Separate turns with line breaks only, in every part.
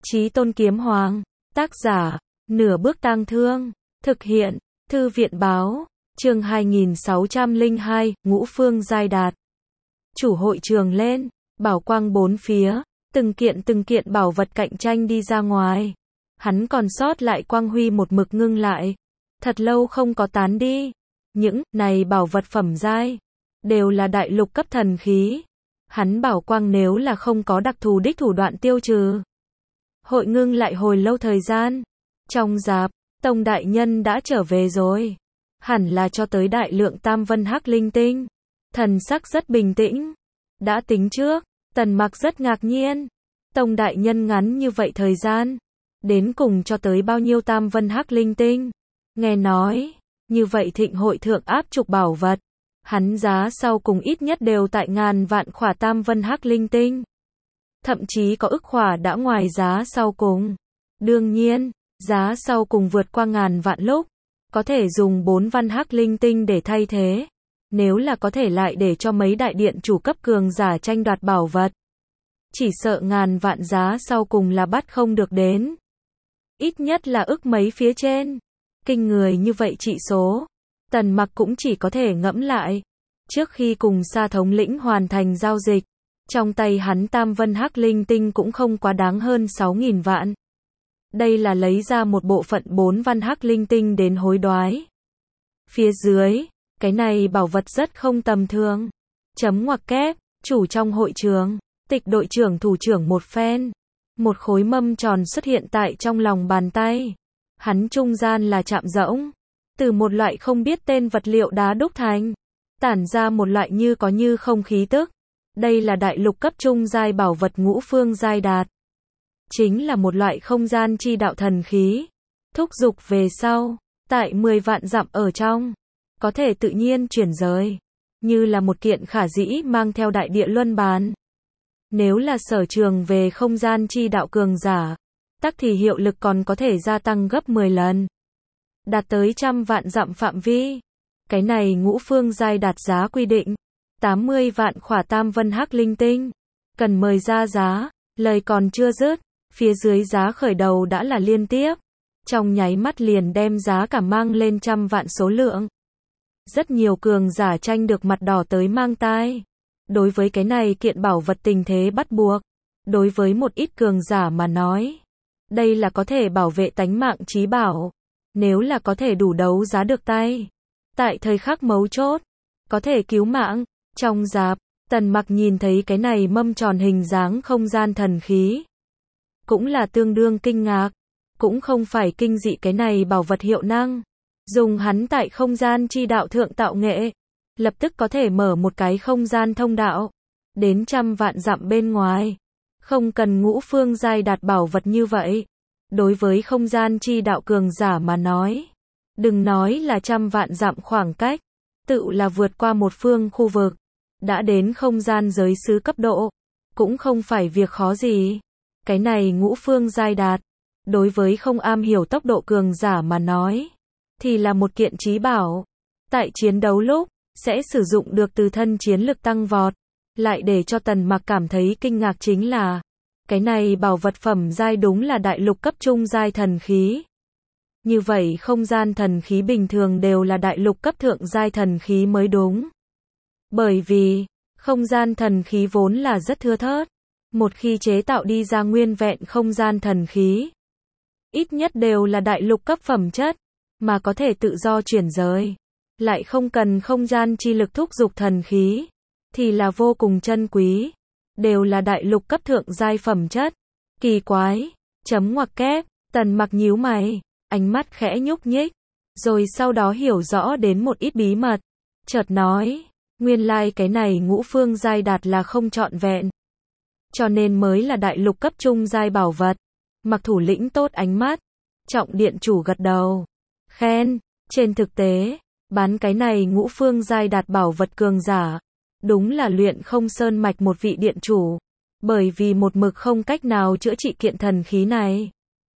Chí Tôn Kiếm Hoàng. Tác giả, Nửa Bước Tang Thương. Thực hiện, Thư viện báo. Chương 2602, Ngũ Phương Giai Đạt. Chủ hội trường lên, bảo quang bốn phía, từng kiện bảo vật cạnh tranh đi ra ngoài. Hắn còn sót lại quang huy một mực ngưng lại. Thật lâu không có tán đi. Những này bảo vật phẩm giai đều là đại lục cấp thần khí. Hắn bảo quang nếu là không có đặc thù đích thủ đoạn tiêu trừ. Hội ngưng lại hồi lâu thời gian. Trong giáp, Tông đại nhân đã trở về rồi. Hẳn là cho tới đại lượng tam vân hắc linh tinh. Thần sắc rất bình tĩnh. Đã tính trước, Tần Mặc rất ngạc nhiên. Tông đại nhân ngắn như vậy thời gian, đến cùng cho tới bao nhiêu tam vân hắc linh tinh. Nghe nói, như vậy thịnh hội thượng áp trục bảo vật. Hắn giá sau cùng ít nhất đều tại ngàn vạn khỏa tam vân hắc linh tinh. Thậm chí có ức khỏa đã ngoài giá sau cùng. Đương nhiên, giá sau cùng vượt qua ngàn vạn lúc, có thể dùng 4 văn hắc linh tinh để thay thế. Nếu là có thể lại để cho mấy đại điện chủ cấp cường giả tranh đoạt bảo vật, chỉ sợ ngàn vạn giá sau cùng là bắt không được đến. Ít nhất là ức mấy phía trên. Kinh người như vậy trị số. Tần Mặc cũng chỉ có thể ngẫm lại. Trước khi cùng Sa thống lĩnh hoàn thành giao dịch, trong tay hắn tam vân hắc linh tinh cũng không quá đáng hơn 6.000 vạn. Đây là lấy ra một bộ phận 4 văn hắc linh tinh đến hối đoái. Phía dưới, cái này bảo vật rất không tầm thường. Chấm ngoặc kép, chủ trong hội trường, Tịch đội trưởng thủ trưởng một phen. Một khối mâm tròn xuất hiện tại trong lòng bàn tay. Hắn trung gian là chạm rỗng. Từ một loại không biết tên vật liệu đá đúc thành. Tản ra một loại như có như không khí tức. Đây là đại lục cấp trung giai bảo vật Ngũ Phương Giai Đạt. Chính là một loại không gian chi đạo thần khí. Thúc dục về sau, tại 10 vạn dặm ở trong, có thể tự nhiên chuyển rời. Như là một kiện khả dĩ mang theo đại địa luân bàn. Nếu là sở trường về không gian chi đạo cường giả, tắc thì hiệu lực còn có thể gia tăng gấp 10 lần. Đạt tới 100 vạn dặm phạm vi. Cái này Ngũ Phương Giai Đạt giá quy định 80 vạn khỏa tam vân hắc linh tinh. Cần mời ra giá. Lời còn chưa dứt, phía dưới giá khởi đầu đã là liên tiếp. Trong nháy mắt liền đem giá cả mang lên 100 vạn số lượng. Rất nhiều cường giả tranh được mặt đỏ tới mang tai. Đối với cái này kiện bảo vật tình thế bắt buộc. Đối với một ít cường giả mà nói, đây là có thể bảo vệ tánh mạng chí bảo. Nếu là có thể đủ đấu giá được tay, tại thời khắc mấu chốt, có thể cứu mạng. Trong giáp, Tần Mặc nhìn thấy cái này mâm tròn hình dáng không gian thần khí. Cũng là tương đương kinh ngạc. Cũng không phải kinh dị cái này bảo vật hiệu năng. Dùng hắn tại không gian chi đạo thượng tạo nghệ, lập tức có thể mở một cái không gian thông đạo. Đến 100 vạn dặm bên ngoài. Không cần Ngũ Phương Giai Đạt bảo vật như vậy. Đối với không gian chi đạo cường giả mà nói, đừng nói là 100 vạn dặm khoảng cách, tự là vượt qua một phương khu vực, đã đến không gian giới xứ cấp độ, cũng không phải việc khó gì. Cái này Ngũ Phương Giai Đạt, đối với không am hiểu tốc độ cường giả mà nói, thì là một kiện chí bảo. Tại chiến đấu lúc, sẽ sử dụng được từ thân chiến lực tăng vọt. Lại để cho Tần Mặc cảm thấy kinh ngạc chính là, cái này bảo vật phẩm giai đúng là đại lục cấp trung giai thần khí. Như vậy không gian thần khí bình thường đều là đại lục cấp thượng giai thần khí mới đúng. Bởi vì, không gian thần khí vốn là rất thưa thớt. Một khi chế tạo đi ra nguyên vẹn không gian thần khí, ít nhất đều là đại lục cấp phẩm chất, mà có thể tự do chuyển rời, lại không cần không gian chi lực thúc dục thần khí, thì là vô cùng chân quý. Đều là đại lục cấp thượng giai phẩm chất. Kỳ quái. Chấm ngoặc kép. Tần Mặc nhíu mày, ánh mắt khẽ nhúc nhích, rồi sau đó hiểu rõ đến một ít bí mật. Chợt nói, nguyên lai cái này Ngũ Phương Giai Đạt là không trọn vẹn, cho nên mới là đại lục cấp trung giai bảo vật. Mặc thủ lĩnh tốt ánh mắt, Trọng điện chủ gật đầu, khen. Trên thực tế, bán cái này Ngũ Phương Giai Đạt bảo vật cường giả, đúng là Luyện Không Sơn mạch một vị điện chủ. Bởi vì một mực không cách nào chữa trị kiện thần khí này,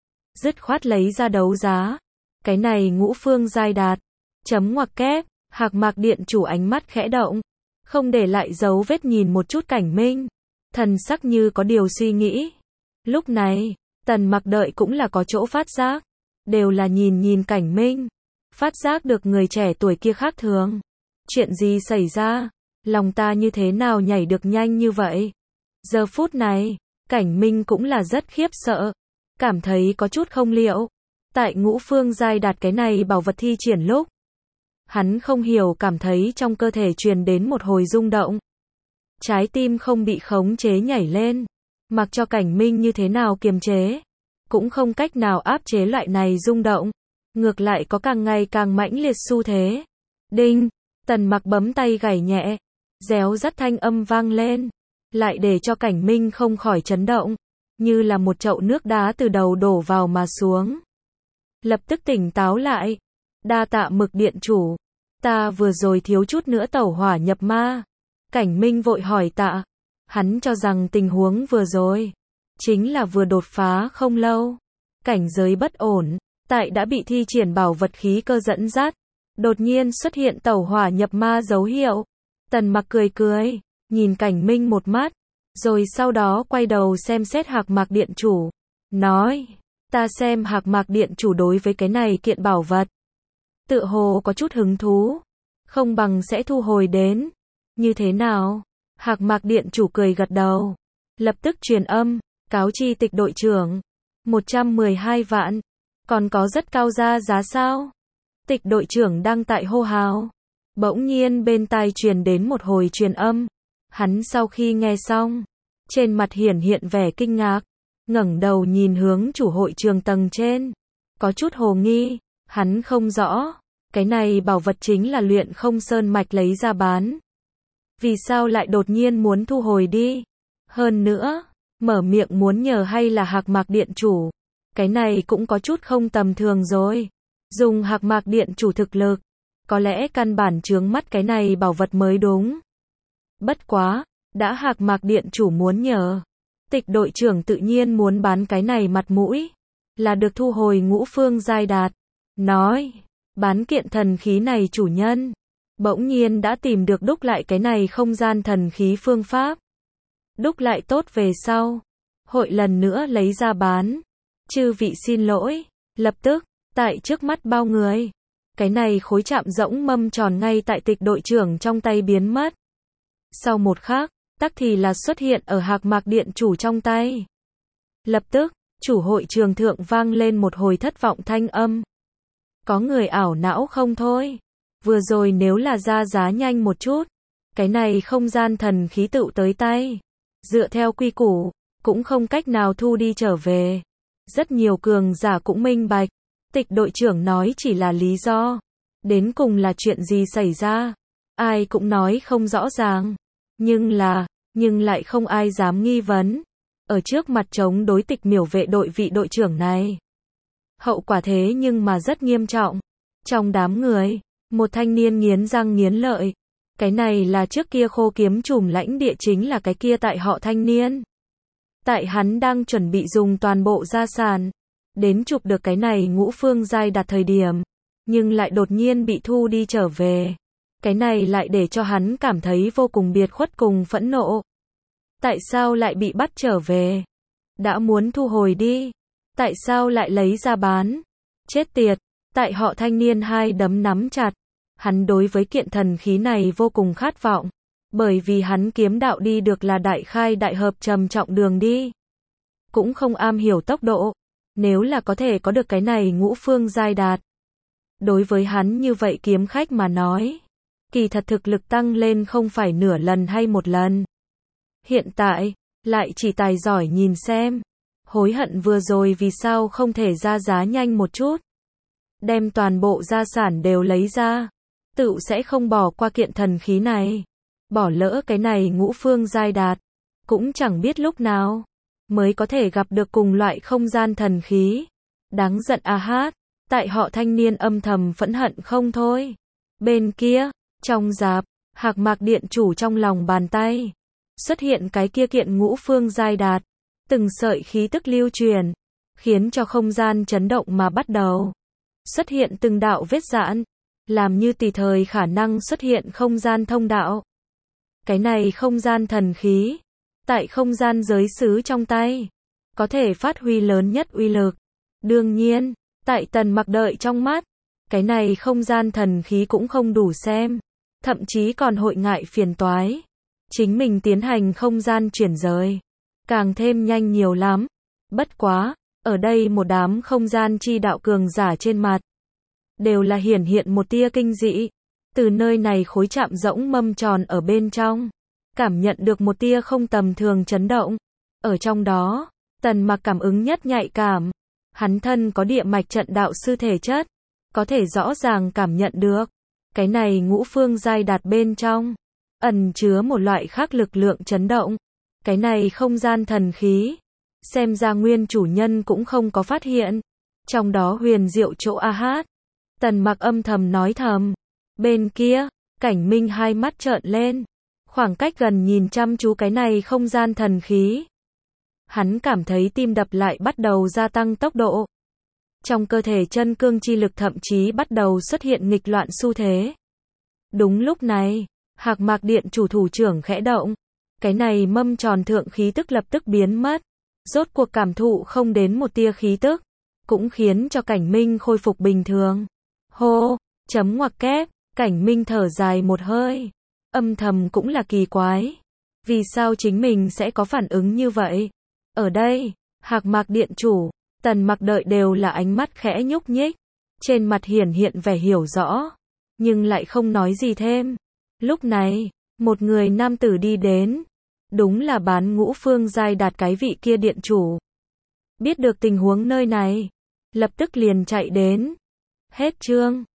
dứt khoát lấy ra đấu giá. Cái này Ngũ Phương Giai Đạt. Chấm ngoặc kép. Hạc Mạc điện chủ ánh mắt khẽ động, không để lại dấu vết nhìn một chút Cảnh Minh, thần sắc như có điều suy nghĩ. Lúc này, Tần Mặc đợi cũng là có chỗ phát giác, đều là nhìn Cảnh Minh, phát giác được người trẻ tuổi kia khác thường. Chuyện gì xảy ra? Lòng ta như thế nào nhảy được nhanh như vậy? Giờ phút này, Cảnh Minh cũng là rất khiếp sợ, cảm thấy có chút không liệu. Tại Ngũ Phương Giai Đạt cái này bảo vật thi triển lúc, hắn không hiểu cảm thấy trong cơ thể truyền đến một hồi rung động. Trái tim không bị khống chế nhảy lên, mặc cho Cảnh Minh như thế nào kiềm chế, cũng không cách nào áp chế loại này rung động, ngược lại có càng ngày càng mãnh liệt xu thế. Đinh, Tần Mặc bấm tay gảy nhẹ, réo rắt thanh âm vang lên, lại để cho Cảnh Minh không khỏi chấn động, như là một chậu nước đá từ đầu đổ vào mà xuống. Lập tức tỉnh táo lại, đa tạ Mực điện chủ, ta vừa rồi thiếu chút nữa tẩu hỏa nhập ma. Cảnh Minh vội hỏi tạ, hắn cho rằng tình huống vừa rồi, chính là vừa đột phá không lâu, cảnh giới bất ổn, tại đã bị thi triển bảo vật khí cơ dẫn dắt, đột nhiên xuất hiện tẩu hỏa nhập ma dấu hiệu. Tần Mặc cười cười, nhìn Cảnh Minh một mắt, rồi sau đó quay đầu xem xét Hạc Mạc điện chủ, nói, ta xem Hạc Mạc điện chủ đối với cái này kiện bảo vật, tựa hồ có chút hứng thú, không bằng sẽ thu hồi đến, như thế nào? Hạc Mạc điện chủ cười gật đầu, lập tức truyền âm, cáo chi Tịch đội trưởng, 112 vạn, còn có rất cao giá sao? Tịch đội trưởng đang tại hô hào. Bỗng nhiên bên tai truyền đến một hồi truyền âm, hắn sau khi nghe xong, trên mặt hiển hiện vẻ kinh ngạc, ngẩng đầu nhìn hướng chủ hội trường tầng trên, có chút hồ nghi, hắn không rõ, cái này bảo vật chính là Luyện Không Sơn mạch lấy ra bán, vì sao lại đột nhiên muốn thu hồi đi? Hơn nữa, mở miệng muốn nhờ hay là Hạc Mạc điện chủ, cái này cũng có chút không tầm thường rồi. Dùng Hạc Mạc điện chủ thực lực, có lẽ căn bản chướng mắt cái này bảo vật mới đúng. Bất quá, đã Hạc Mạc điện chủ muốn nhờ, Tịch đội trưởng tự nhiên muốn bán cái này mặt mũi, là được thu hồi Ngũ Phương Giai Đạt. Nói, bán kiện thần khí này chủ nhân, bỗng nhiên đã tìm được đúc lại cái này không gian thần khí phương pháp. Đúc lại tốt về sau, hội lần nữa lấy ra bán. Chư vị xin lỗi, lập tức, tại trước mắt bao người, cái này khối chạm rỗng mâm tròn ngay tại Tịch đội trưởng trong tay biến mất. Sau một khắc, tắc thì là xuất hiện ở Hạc Mạc điện chủ trong tay. Lập tức, chủ hội trường thượng vang lên một hồi thất vọng thanh âm. Có người ảo não không thôi. Vừa rồi nếu là ra giá nhanh một chút, cái này không gian thần khí tựu tới tay. Dựa theo quy củ, cũng không cách nào thu đi trở về. Rất nhiều cường giả cũng minh bạch. Tịch đội trưởng nói chỉ là lý do. Đến cùng là chuyện gì xảy ra? Ai cũng nói không rõ ràng. Nhưng lại không ai dám nghi vấn. Ở trước mặt chống đối Tịch miểu vệ đội vị đội trưởng này. Hậu quả thế nhưng mà rất nghiêm trọng. Trong đám người, một thanh niên nghiến răng nghiến lợi. Cái này là trước kia Khô Kiếm Trùm lãnh địa chính là cái kia tại họ thanh niên. Tại hắn đang chuẩn bị dùng toàn bộ gia sản đến chụp được cái này Ngũ Phương Giai Đạt thời điểm, nhưng lại đột nhiên bị thu đi trở về. Cái này lại để cho hắn cảm thấy vô cùng biệt khuất cùng phẫn nộ. Tại sao lại bị bắt trở về? Đã muốn thu hồi đi, tại sao lại lấy ra bán? Chết tiệt, tại họ thanh niên hai đấm nắm chặt. Hắn đối với kiện thần khí này vô cùng khát vọng, bởi vì hắn kiếm đạo đi được là đại khai đại hợp trầm trọng đường đi. Cũng không am hiểu tốc độ, nếu là có thể có được cái này Ngũ Phương Giai Đạt. Đối với hắn như vậy kiếm khách mà nói, kỳ thật thực lực tăng lên không phải nửa lần hay một lần. Hiện tại, lại chỉ tài giỏi nhìn xem, hối hận vừa rồi vì sao không thể ra giá nhanh một chút. Đem toàn bộ gia sản đều lấy ra, tựu sẽ không bỏ qua kiện thần khí này. Bỏ lỡ cái này Ngũ Phương Giai Đạt, cũng chẳng biết lúc nào mới có thể gặp được cùng loại không gian thần khí. Đáng giận a hát, tại họ thanh niên âm thầm phẫn hận không thôi. Bên kia, trong dạp, Hạc Mạc điện chủ trong lòng bàn tay, xuất hiện cái kia kiện Ngũ Phương Giai Đạt, từng sợi khí tức lưu truyền, khiến cho không gian chấn động mà bắt đầu. Xuất hiện từng đạo vết giãn, làm như tùy thời khả năng xuất hiện không gian thông đạo. Cái này không gian thần khí, tại không gian giới xứ trong tay, có thể phát huy lớn nhất uy lực. Đương nhiên, tại Tần Mặc đợi trong mắt, cái này không gian thần khí cũng không đủ xem, thậm chí còn hội ngại phiền toái. Chính mình tiến hành không gian chuyển rời, càng thêm nhanh nhiều lắm. Bất quá, ở đây một đám không gian chi đạo cường giả trên mặt, đều là hiển hiện một tia kinh dị. Từ nơi này khối chạm rỗng mâm tròn ở bên trong, cảm nhận được một tia không tầm thường chấn động. Ở trong đó, Tần Mặc cảm ứng nhất nhạy cảm. Hắn thân có địa mạch trận đạo sư thể chất, có thể rõ ràng cảm nhận được. Cái này ngũ phương giai đạt bên trong, ẩn chứa một loại khác lực lượng chấn động. Cái này không gian thần khí, xem ra nguyên chủ nhân cũng không có phát hiện. Trong đó huyền diệu chỗ a hát. Tần Mặc âm thầm nói thầm. Bên kia, Cảnh Minh hai mắt trợn lên, khoảng cách gần nhìn chăm chú cái này không gian thần khí. Hắn cảm thấy tim đập lại bắt đầu gia tăng tốc độ. Trong cơ thể chân cương chi lực thậm chí bắt đầu xuất hiện nghịch loạn xu thế. Đúng lúc này, Hạc Mạc Điện chủ thủ trưởng khẽ động. Cái này mâm tròn thượng khí tức lập tức biến mất. Rốt cuộc cảm thụ không đến một tia khí tức, cũng khiến cho Cảnh Minh khôi phục bình thường. Hô, chấm ngoặc kép, Cảnh Minh thở dài một hơi. Âm thầm cũng là kỳ quái. Vì sao chính mình sẽ có phản ứng như vậy? Ở đây, Hạc Mạc Điện chủ, Tần Mặc đợi đều là ánh mắt khẽ nhúc nhích. Trên mặt hiển hiện vẻ hiểu rõ, nhưng lại không nói gì thêm. Lúc này, một người nam tử đi đến. Đúng là bán ngũ phương giai đạt cái vị kia điện chủ. Biết được tình huống nơi này, lập tức liền chạy đến. Hết chương.